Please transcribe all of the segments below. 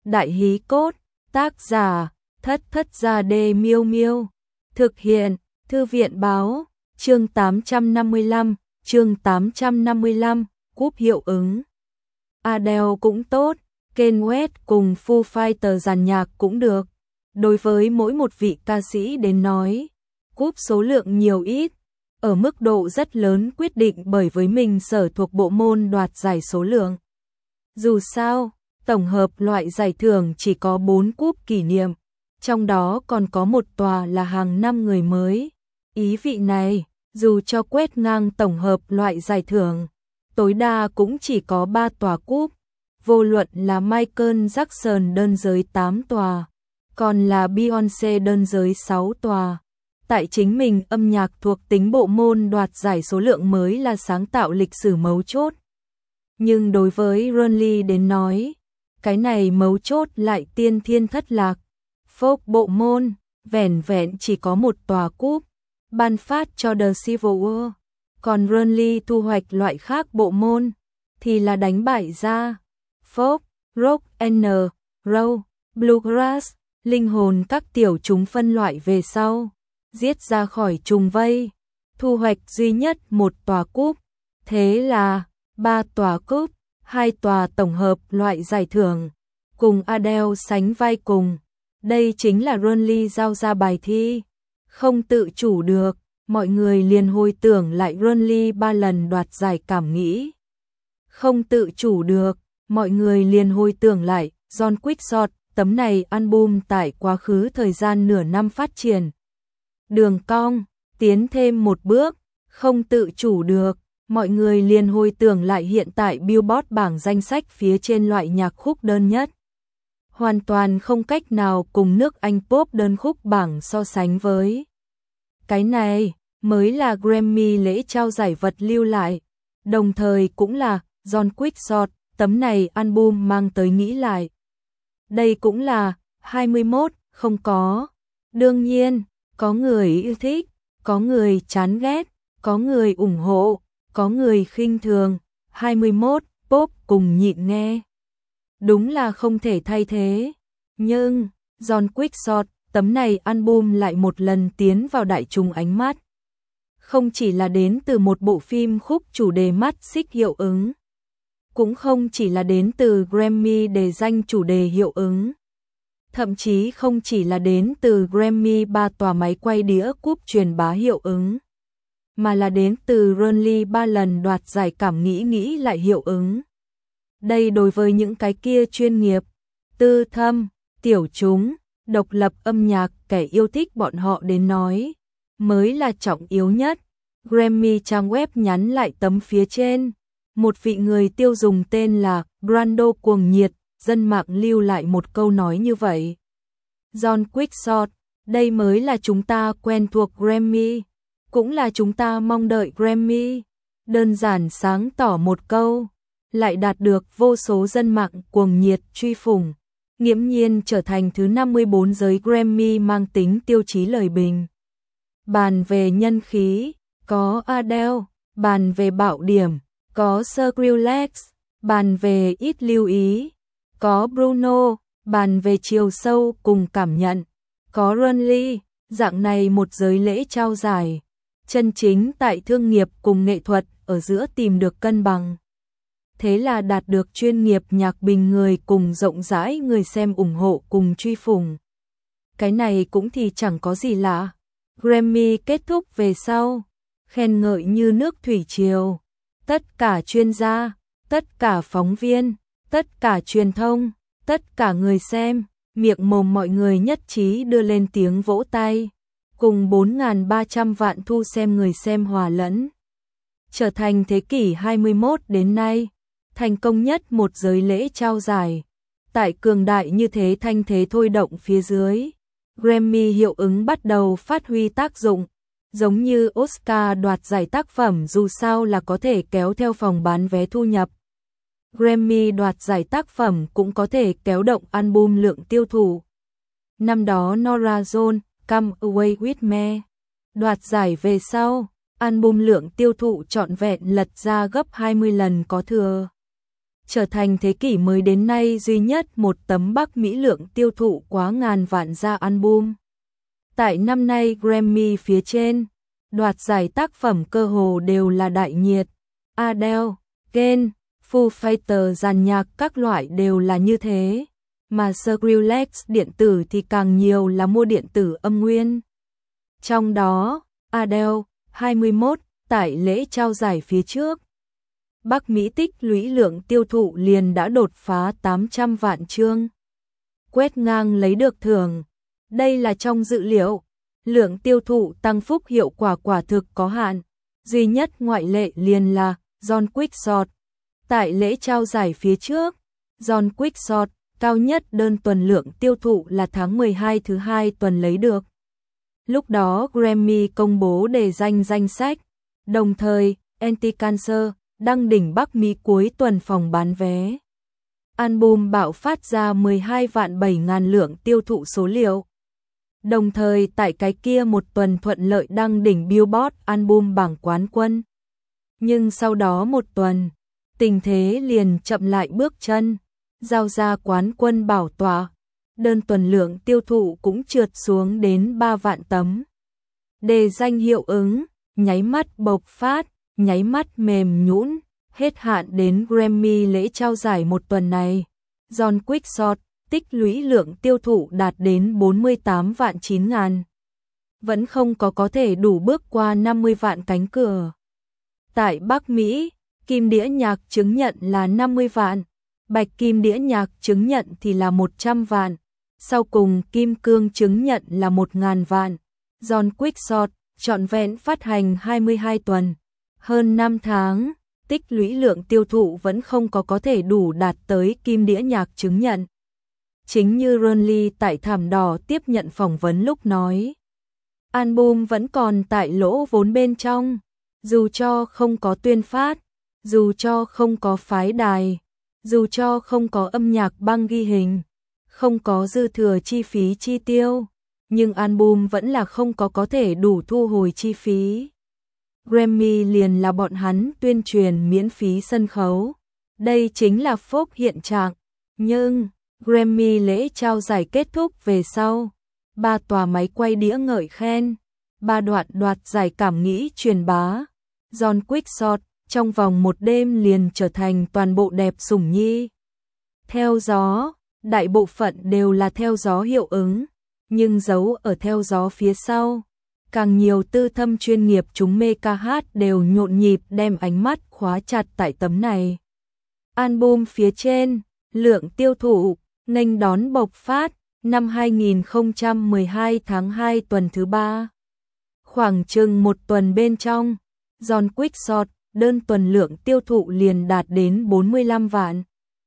Đại hí cốt, tác giả, Thất Thất Gia Đê Miêu Miêu. Thực hiện, Thư viện báo, chương 855, cúp hiệu ứng. Adele cũng tốt, Kanye West cùng Foo Fighters dàn nhạc cũng được. Đối với mỗi một vị ca sĩ đến nói, cúp số lượng nhiều ít, ở mức độ rất lớn quyết định bởi với mình sở thuộc bộ môn đoạt giải số lượng. Dù sao, tổng hợp loại giải thưởng chỉ có 4 cúp kỷ niệm, trong đó còn có một tòa là hàng năm người mới. Ý vị này, dù cho quét ngang tổng hợp loại giải thưởng, tối đa cũng chỉ có 3 tòa cúp, vô luận là Michael Jackson đơn giới 8 tòa, còn là Beyoncé đơn giới 6 tòa. Tại chính mình âm nhạc thuộc tính bộ môn đoạt giải số lượng mới là sáng tạo lịch sử mấu chốt. Nhưng đối với Ronly đến nói, cái này mấu chốt lại tiên thiên thất lạc. Folk bộ môn, vẻn vẹn chỉ có một tòa cúp, ban phát cho The Civil War. Còn Ronly thu hoạch loại khác bộ môn, thì là đánh bại ra. Folk, Rock and Roll, Bluegrass, linh hồn các tiểu chúng phân loại về sau, giết ra khỏi trùng vây, thu hoạch duy nhất một tòa cúp. Thế là 3 tòa cúp, 2 tòa tổng hợp loại giải thưởng, cùng Adele sánh vai cùng. Đây chính là Ronly giao ra bài thi. Không tự chủ được, mọi người liền hồi tưởng lại Ronly 3 lần đoạt giải cảm nghĩ. Không tự chủ được, mọi người liền hồi tưởng lại John Quixote, tấm này album tại quá khứ thời gian nửa năm phát triển. Đường cong, tiến thêm một bước, không tự chủ được, mọi người liền hồi tưởng lại hiện tại Billboard bảng danh sách phía trên loại nhạc khúc đơn nhất. Hoàn toàn không cách nào cùng nước Anh pop đơn khúc bảng so sánh với. Cái này mới là Grammy lễ trao giải vật lưu lại, đồng thời cũng là John Quixote, tấm này album mang tới nghĩ lại. Đây cũng là 21, không có. Đương nhiên, có người yêu thích, có người chán ghét, có người ủng hộ, có người khinh thường. 21, pop cùng nhịn nghe. Đúng là không thể thay thế. Nhưng, John Quixote, tấm này album lại một lần tiến vào đại chúng ánh mắt. Không chỉ là đến từ một bộ phim khúc chủ đề mắt xích hiệu ứng. Cũng không chỉ là đến từ Grammy đề danh chủ đề hiệu ứng. Thậm chí không chỉ là đến từ Grammy 3 tòa máy quay đĩa cúp truyền bá hiệu ứng. Mà là đến từ Ronly 3 lần đoạt giải cảm nghĩ lại hiệu ứng. Đây đối với những cái kia chuyên nghiệp, tư thâm, tiểu chúng, độc lập âm nhạc kẻ yêu thích bọn họ đến nói, mới là trọng yếu nhất. Grammy trang web nhắn lại tấm phía trên, một vị người tiêu dùng tên là Brando cuồng nhiệt, dân mạng lưu lại một câu nói như vậy. John Quixote, đây mới là chúng ta quen thuộc Grammy, cũng là chúng ta mong đợi Grammy. Đơn giản sáng tỏ một câu, lại đạt được vô số dân mạng cuồng nhiệt truy phủng, nghiễm nhiên trở thành thứ 54 giới Grammy mang tính tiêu chí lời bình. Bàn về nhân khí, có Adele, bàn về bạo điểm, có Skrillex, bàn về ít lưu ý, có Bruno, bàn về chiều sâu cùng cảm nhận, có Ronly. Dạng này một giới lễ trao giải, chân chính tại thương nghiệp cùng nghệ thuật ở giữa tìm được cân bằng. Thế là đạt được chuyên nghiệp nhạc bình người cùng rộng rãi người xem ủng hộ cùng truy phủng. Cái này cũng thì chẳng có gì lạ. Grammy kết thúc về sau, khen ngợi như nước thủy triều. Tất cả chuyên gia, tất cả phóng viên, tất cả truyền thông, tất cả người xem, miệng mồm mọi người nhất trí đưa lên tiếng vỗ tay, cùng 4.300 vạn thu xem người xem hòa lẫn. Trở thành thế kỷ 21 đến nay, thành công nhất một giới lễ trao giải. Tại cường đại như thế thanh thế thôi động phía dưới, Grammy hiệu ứng bắt đầu phát huy tác dụng. Giống như Oscar đoạt giải tác phẩm dù sao là có thể kéo theo phòng bán vé thu nhập. Grammy đoạt giải tác phẩm cũng có thể kéo động album lượng tiêu thụ. Năm đó Norah Jones, Come Away With Me, đoạt giải về sau, album lượng tiêu thụ trọn vẹn lật ra gấp 20 lần có thừa. trở thành thế kỷ mới đến nay duy nhất một tấm Bắc Mỹ lượng tiêu thụ quá ngàn vạn ra album. Tại năm nay Grammy phía trên, đoạt giải tác phẩm cơ hồ đều là đại nhiệt. Adele, Ken, Foo Fighters dàn nhạc các loại đều là như thế, mà Skrillex điện tử thì càng nhiều là mua điện tử âm nguyên. Trong đó, Adele, 21, tại lễ trao giải phía trước, Bắc Mỹ tích lũy lượng tiêu thụ liền đã đột phá 800 vạn chương. Quét ngang lấy được thưởng. Đây là trong dự liệu, lượng tiêu thụ tăng phúc hiệu quả quả thực có hạn. Duy nhất ngoại lệ liền là John Quixote. Tại lễ trao giải phía trước, John Quixote cao nhất đơn tuần lượng tiêu thụ là tháng 12 thứ hai tuần lấy được. Lúc đó Grammy công bố đề danh sách, đồng thời Anti-Cancer đăng đỉnh Bắc Mỹ cuối tuần phòng bán vé. Album bạo phát ra 12 vạn 7 ngàn lượng tiêu thụ số liệu. Đồng thời tại cái kia một tuần thuận lợi đăng đỉnh Billboard album bảng quán quân. Nhưng sau đó một tuần, tình thế liền chậm lại bước chân, giao ra quán quân bảo tọa. Đơn tuần lượng tiêu thụ cũng trượt xuống đến 3 vạn tấm. Đề danh hiệu ứng, nháy mắt bộc phát, nháy mắt mềm nhũn, hết hạn đến Grammy lễ trao giải một tuần này. John Quixote tích lũy lượng tiêu thụ đạt đến 48 vạn 9 ngàn. Vẫn không có thể đủ bước qua 50 vạn cánh cửa. Tại Bắc Mỹ, kim đĩa nhạc chứng nhận là 50 vạn, bạch kim đĩa nhạc chứng nhận thì là 100 vạn. Sau cùng kim cương chứng nhận là 1.000 vạn. John Quixote trọn vẹn phát hành 22 tuần, hơn 5 tháng, tích lũy lượng tiêu thụ vẫn không có thể đủ đạt tới kim đĩa nhạc chứng nhận. Chính như Ron Lee tại thảm đỏ tiếp nhận phỏng vấn lúc nói, album vẫn còn tại lỗ vốn bên trong, dù cho không có tuyên phát, dù cho không có phái đài, dù cho không có âm nhạc băng ghi hình, không có dư thừa chi phí chi tiêu, nhưng album vẫn là không có thể đủ thu hồi chi phí. Grammy liền là bọn hắn tuyên truyền miễn phí sân khấu. Đây chính là phúc hiện trạng. Nhưng, Grammy lễ trao giải kết thúc về sau, 3 tòa máy quay đĩa ngợi khen, 3 đoạn đoạt giải cảm nghĩ truyền bá. John Quixote trong vòng một đêm liền trở thành toàn bộ đẹp sủng nhi. Theo gió, đại bộ phận đều là theo gió hiệu ứng, nhưng giấu ở theo gió phía sau. Càng nhiều tư thâm chuyên nghiệp chúng mê ca hát đều nhộn nhịp đem ánh mắt khóa chặt tại tấm này. Album phía trên, lượng tiêu thụ, nghênh đón bộc phát, năm 2012 tháng 2 tuần thứ 3. Khoảng chừng một tuần bên trong, John Quixote đơn tuần lượng tiêu thụ liền đạt đến 45 vạn.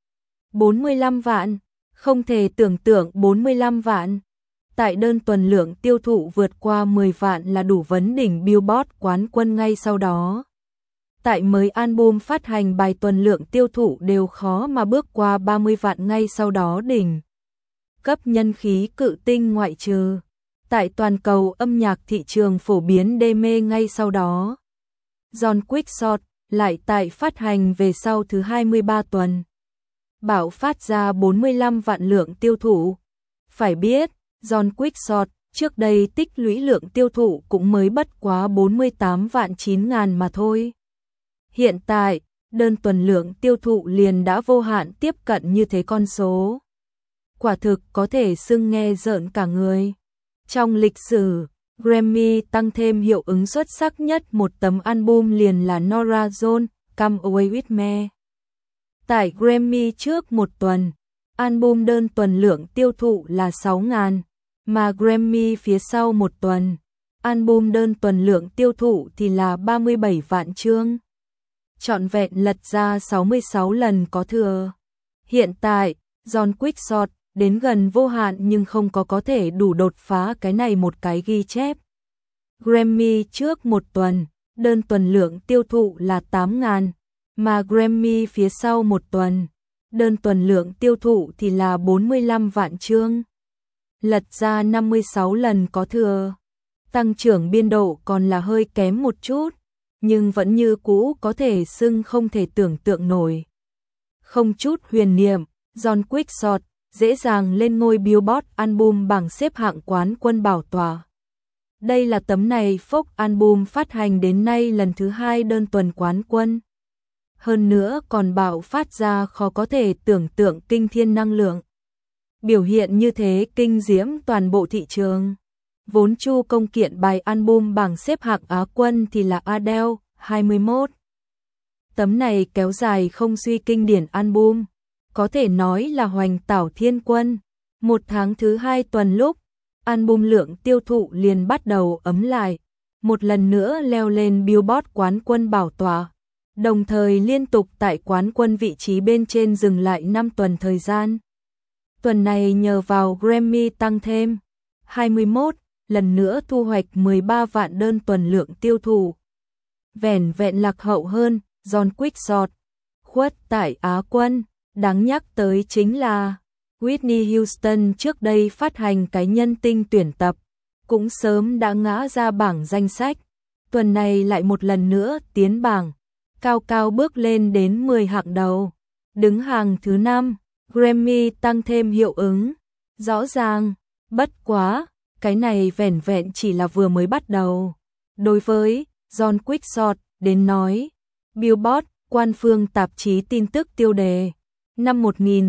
45 vạn, không thể tưởng tượng 45 vạn. Tại đơn tuần lượng tiêu thụ vượt qua 10 vạn là đủ vấn đỉnh Billboard quán quân ngay sau đó. Tại mới album phát hành bài tuần lượng tiêu thụ đều khó mà bước qua 30 vạn ngay sau đó đỉnh. Cấp nhân khí cự tinh ngoại trừ. Tại toàn cầu âm nhạc thị trường phổ biến đê mê ngay sau đó. John Quixote lại tại phát hành về sau thứ 23 tuần. Bạo phát ra 45 vạn lượng tiêu thụ. Phải biết, John Quixote trước đây tích lũy lượng tiêu thụ cũng mới bất quá 48 vạn 9 ngàn mà thôi. Hiện tại, đơn tuần lượng tiêu thụ liền đã vô hạn tiếp cận như thế con số. Quả thực có thể xưng nghe rợn cả người. Trong lịch sử, Grammy tăng thêm hiệu ứng xuất sắc nhất một tấm album liền là Norah Jones, Come Away With Me. Tại Grammy trước một tuần, album đơn tuần lượng tiêu thụ là 6 ngàn, mà Grammy phía sau một tuần, album đơn tuần lượng tiêu thụ thì là 37 vạn chương. Trọn vẹn lật ra 66 lần có thừa. Hiện tại, John Quixote đến gần vô hạn nhưng không có thể đủ đột phá cái này một cái ghi chép. Grammy trước một tuần, đơn tuần lượng tiêu thụ là 8 ngàn, mà Grammy phía sau một tuần, đơn tuần lượng tiêu thụ thì là 45 vạn chương. Lật ra 56 lần có thừa. Tăng trưởng biên độ còn là hơi kém một chút, nhưng vẫn như cũ có thể xưng không thể tưởng tượng nổi. Không chút huyền niệm, John Quickshot dễ dàng lên ngôi Billboard album bảng xếp hạng quán quân bảo tòa. Đây là tấm này folk album phát hành đến nay lần thứ 2 đơn tuần quán quân. Hơn nữa còn bạo phát ra khó có thể tưởng tượng kinh thiên năng lượng. Biểu hiện như thế kinh diễm toàn bộ thị trường. Vốn Chu công kiện bài album bảng xếp hạng Á quân thì là Adele, 21. Tấm này kéo dài không suy kinh điển album, có thể nói là hoành tảo thiên quân. Một tháng thứ 2 tuần lúc, album lượng tiêu thụ liền bắt đầu ấm lại, một lần nữa leo lên Billboard quán quân bảo tòa, đồng thời liên tục tại quán quân vị trí bên trên dừng lại 5 tuần thời gian. Tuần này nhờ vào Grammy tăng thêm 21, lần nữa thu hoạch 13 vạn đơn tuần lượng tiêu thụ. Vẻn vẹn lạc hậu hơn John Quickshot khuất tại Á quân. Đáng nhắc tới chính là Whitney Houston trước đây phát hành cái nhân tinh tuyển tập, cũng sớm đã ngã ra bảng danh sách. Tuần này lại một lần nữa tiến bảng, cao cao bước lên đến 10 hạng đầu, đứng hàng thứ 5. Grammy tăng thêm hiệu ứng, rõ ràng, bất quá, cái này vẻn vẹn chỉ là vừa mới bắt đầu. Đối với John Quickshot đến nói, Billboard, quan phương tạp chí tin tức tiêu đề, năm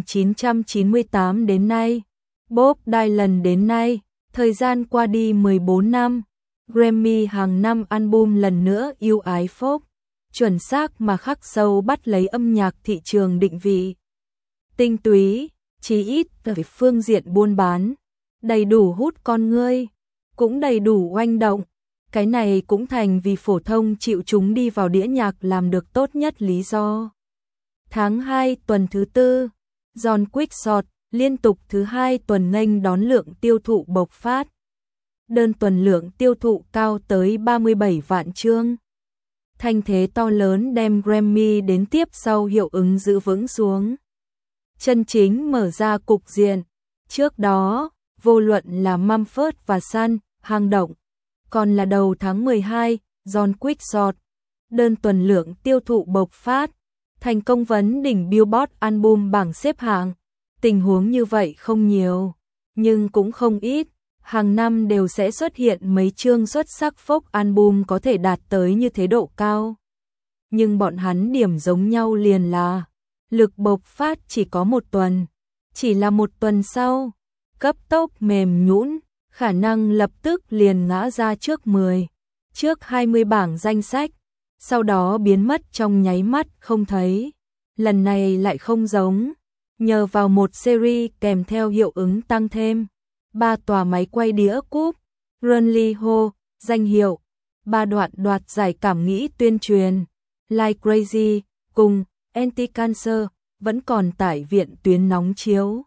1998 đến nay, Bob Dylan đến nay, thời gian qua đi 14 năm, Grammy hàng năm album lần nữa yêu ái folk, chuẩn xác mà khắc sâu bắt lấy âm nhạc thị trường định vị. Tinh túy, chí ít về phương diện buôn bán, đầy đủ hút con ngươi, cũng đầy đủ oanh động. Cái này cũng thành vì phổ thông chịu chúng đi vào đĩa nhạc làm được tốt nhất lý do. Tháng 2 tuần thứ 4, John Quickshot liên tục thứ 2 tuần nghênh đón lượng tiêu thụ bộc phát. Đơn tuần lượng tiêu thụ cao tới 37 vạn chương. Thanh thế to lớn đem Grammy đến tiếp sau hiệu ứng giữ vững xuống. Chân chính mở ra cục diện. Trước đó, vô luận là Mumford và Son, hang động. Còn là đầu tháng 12, John Quickshot, đơn tuần lượng tiêu thụ bộc phát, thành công vấn đỉnh Billboard album bảng xếp hạng. Tình huống như vậy không nhiều, nhưng cũng không ít. Hàng năm đều sẽ xuất hiện mấy chương xuất sắc folk album có thể đạt tới như thế độ cao. Nhưng bọn hắn điểm giống nhau liền là lực bộc phát chỉ có một tuần, chỉ là một tuần sau, cấp tốc mềm nhũn, khả năng lập tức liền ngã ra trước 10, trước 20 bảng danh sách, sau đó biến mất trong nháy mắt không thấy. Lần này lại không giống, nhờ vào một series kèm theo hiệu ứng tăng thêm 3 tòa máy quay đĩa cúp, Runly Ho, danh hiệu, 3 đoạn đoạt giải cảm nghĩ tuyên truyền, Like Crazy, cùng Anti-Cancer, vẫn còn tải viện tuyến nóng chiếu.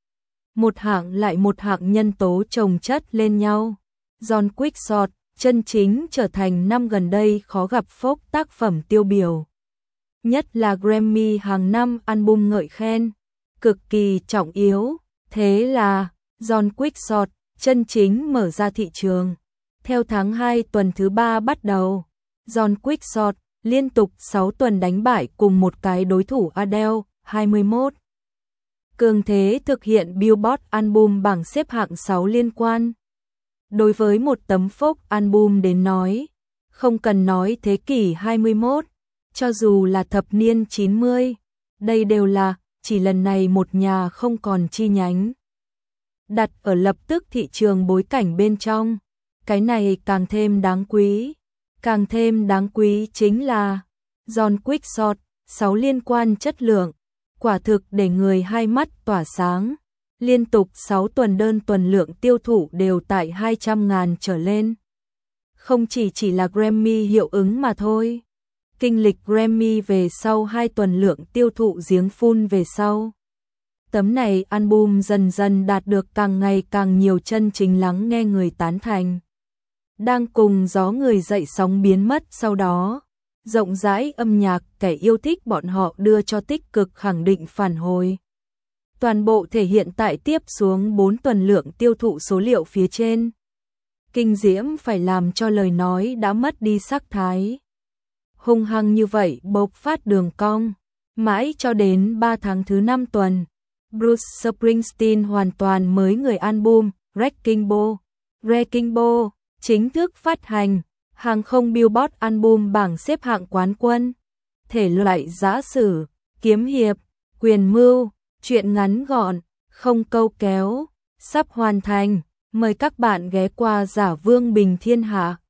Một hạng lại một hạng nhân tố chồng chất lên nhau. John Quickshot chân chính trở thành năm gần đây khó gặp folk tác phẩm tiêu biểu. Nhất là Grammy hàng năm album ngợi khen, cực kỳ trọng yếu. Thế là John Quickshot chân chính mở ra thị trường. Theo tháng 2 tuần thứ 3 bắt đầu, John Quickshot liên tục 6 tuần đánh bại cùng một cái đối thủ Adele, 21. Cường thế thực hiện Billboard album bảng xếp hạng 6 liên quan. Đối với một tấm folk album đến nói, không cần nói thế kỷ 21, cho dù là thập niên 90, đây đều là chỉ lần này một nhà không còn chi nhánh. Đặt ở lập tức thị trường bối cảnh bên trong, cái này càng thêm đáng quý. Càng thêm đáng quý chính là John Quickshot, 6 liên quan chất lượng, quả thực để người hai mắt tỏa sáng. Liên tục 6 tuần đơn tuần lượng tiêu thụ đều tại 200.000 trở lên. Không chỉ là Grammy hiệu ứng mà thôi. Kinh lịch Grammy về sau 2 tuần lượng tiêu thụ giếng phun về sau. Tấm này album dần dần đạt được càng ngày càng nhiều chân chính lắng nghe người tán thành. Đang cùng gió người dậy sóng biến mất sau đó. Rộng rãi âm nhạc kẻ yêu thích bọn họ đưa cho tích cực khẳng định phản hồi. Toàn bộ thể hiện tại tiếp xuống 4 tuần lượng tiêu thụ số liệu phía trên. Kinh diễm phải làm cho lời nói đã mất đi sắc thái. Hung hăng như vậy bộc phát đường cong, Mãi cho đến 3 tháng thứ 5 tuần, Bruce Springsteen hoàn toàn mới người album Wrecking Ball chính thức phát hành, hàng không Billboard album bảng xếp hạng quán quân. Thể loại giã sử, kiếm hiệp, quyền mưu, truyện ngắn gọn, không câu kéo, sắp hoàn thành. Mời các bạn ghé qua Giả Vương Bình Thiên Hạ.